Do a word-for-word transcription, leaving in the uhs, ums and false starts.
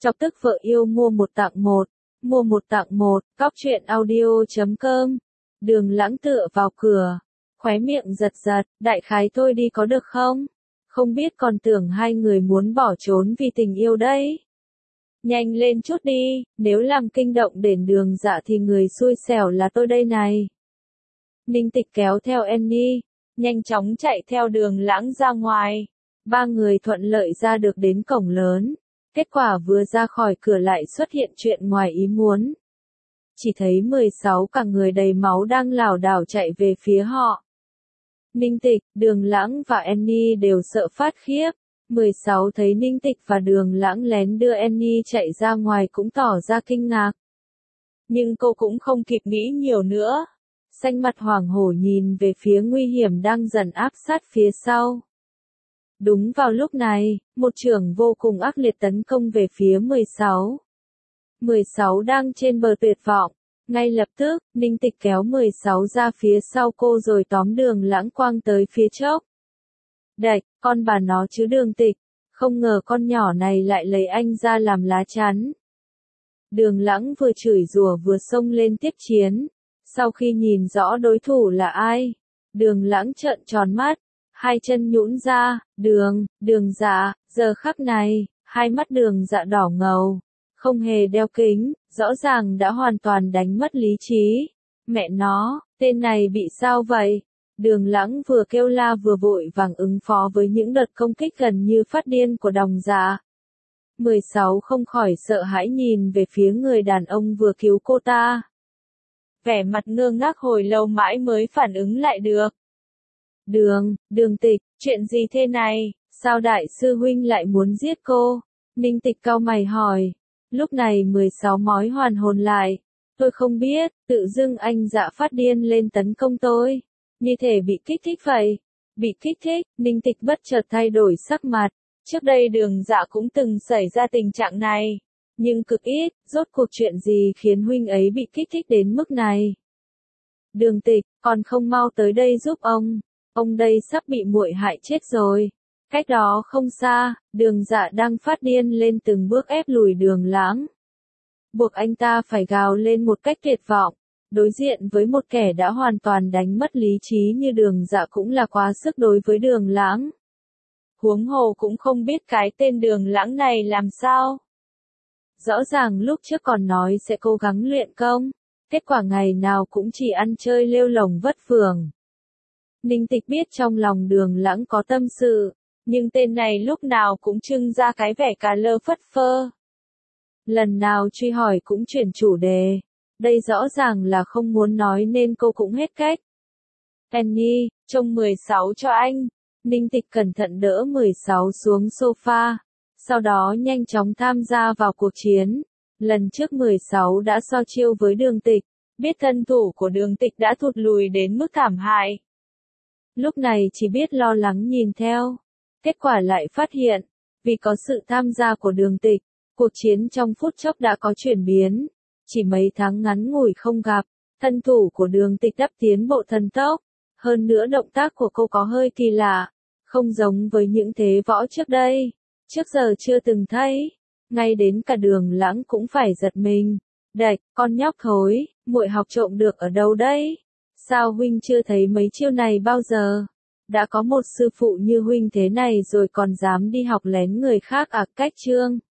Chọc tức vợ yêu mua một tặng một, mua một tặng một, cóc truyện audio chấm com. Đường Lãng tựa vào cửa, khóe miệng giật giật, đại khái thôi đi có được không? Không biết còn tưởng hai người muốn bỏ trốn vì tình yêu đấy. Nhanh lên chút đi, nếu làm kinh động đến Đường Dạ thì người xui xẻo là tôi đây này. Ninh Tịch kéo theo Annie, nhanh chóng chạy theo Đường Lãng ra ngoài. Ba người thuận lợi ra được đến cổng lớn. Kết quả vừa ra khỏi cửa lại xuất hiện chuyện ngoài ý muốn. Chỉ thấy mười sáu cả người đầy máu đang lảo đảo chạy về phía họ. Ninh Tịch, Đường Lãng và Annie đều sợ phát khiếp. mười sáu thấy Ninh Tịch và Đường Lãng lén đưa Annie chạy ra ngoài cũng tỏ ra kinh ngạc. Nhưng cô cũng không kịp nghĩ nhiều nữa. Xanh mặt hoảng hổ nhìn về phía nguy hiểm đang dần áp sát phía sau. Đúng vào lúc này, một chưởng vô cùng ác liệt tấn công về phía mười sáu. mười sáu đang trên bờ tuyệt vọng. Ngay lập tức, Ninh Tịch kéo mười sáu ra phía sau cô rồi tóm Đường Lãng quăng tới phía trước. Đạch, con bà nó chứ Đường Tịch, không ngờ con nhỏ này lại lấy anh ra làm lá chắn. Đường Lãng vừa chửi rủa vừa xông lên tiếp chiến. Sau khi nhìn rõ đối thủ là ai, Đường Lãng trợn tròn mắt, hai chân nhũn ra, đường, Đường Dạ, giờ khắc này, hai mắt Đường Dạ đỏ ngầu, không hề đeo kính, rõ ràng đã hoàn toàn đánh mất lý trí. Mẹ nó, tên này bị sao vậy? Đường Lãng vừa kêu la vừa vội vàng ứng phó với những đợt công kích gần như phát điên của Đồng Dạ. mười sáu không khỏi sợ hãi nhìn về phía người đàn ông vừa cứu cô ta. Vẻ mặt ngơ ngác hồi lâu mãi mới phản ứng lại được. Đường, Đường Tịch, chuyện gì thế này, sao đại sư huynh lại muốn giết cô? Ninh Tịch cau mày hỏi. Lúc này mười sáu mói hoàn hồn lại. Tôi không biết, tự dưng anh Dạ phát điên lên tấn công tôi. Như thể bị kích thích vậy. Bị kích thích, Ninh Tịch bất chợt thay đổi sắc mặt. Trước đây Đường Dạ cũng từng xảy ra tình trạng này. Nhưng cực ít, rốt cuộc chuyện gì khiến huynh ấy bị kích thích đến mức này? Đường Tịch, còn không mau tới đây giúp ông. Ông đây sắp bị muội hại chết rồi. Cách đó không xa, Đường Dạ đang phát điên lên từng bước ép lùi Đường Lãng. Buộc anh ta phải gào lên một cách tuyệt vọng. Đối diện với một kẻ đã hoàn toàn đánh mất lý trí như Đường Dạ cũng là quá sức đối với Đường Lãng. Huống hồ cũng không biết cái tên Đường Lãng này làm sao. Rõ ràng lúc trước còn nói sẽ cố gắng luyện công. Kết quả ngày nào cũng chỉ ăn chơi lêu lổng vất vưởng. Ninh Tịch biết trong lòng Đường Lãng có tâm sự. Nhưng tên này lúc nào cũng trưng ra cái vẻ cà lơ phất phơ. Lần nào truy hỏi cũng chuyển chủ đề. Đây rõ ràng là không muốn nói nên cô cũng hết cách. Annie, trông mười sáu cho anh. Ninh Tịch cẩn thận đỡ mười sáu xuống sofa. Sau đó nhanh chóng tham gia vào cuộc chiến. Lần trước mười sáu đã so chiêu với Đường Tịch. Biết thân thủ của Đường Tịch đã thụt lùi đến mức thảm hại. Lúc này chỉ biết lo lắng nhìn theo. Kết quả lại phát hiện, vì có sự tham gia của Đường Tịch, cuộc chiến trong phút chốc đã có chuyển biến. Chỉ mấy tháng ngắn ngủi không gặp, thân thủ của Đường Tịch đắp tiến bộ thần tốc. Hơn nữa động tác của cô có hơi kỳ lạ, không giống với những thế võ trước đây. Trước giờ chưa từng thấy, ngay đến cả Đường Lãng cũng phải giật mình. Đạch, con nhóc thối, muội học trộm được ở đâu đấy? Sao huynh chưa thấy mấy chiêu này bao giờ? Đã có một sư phụ như huynh thế này rồi còn dám đi học lén người khác à? Cách chương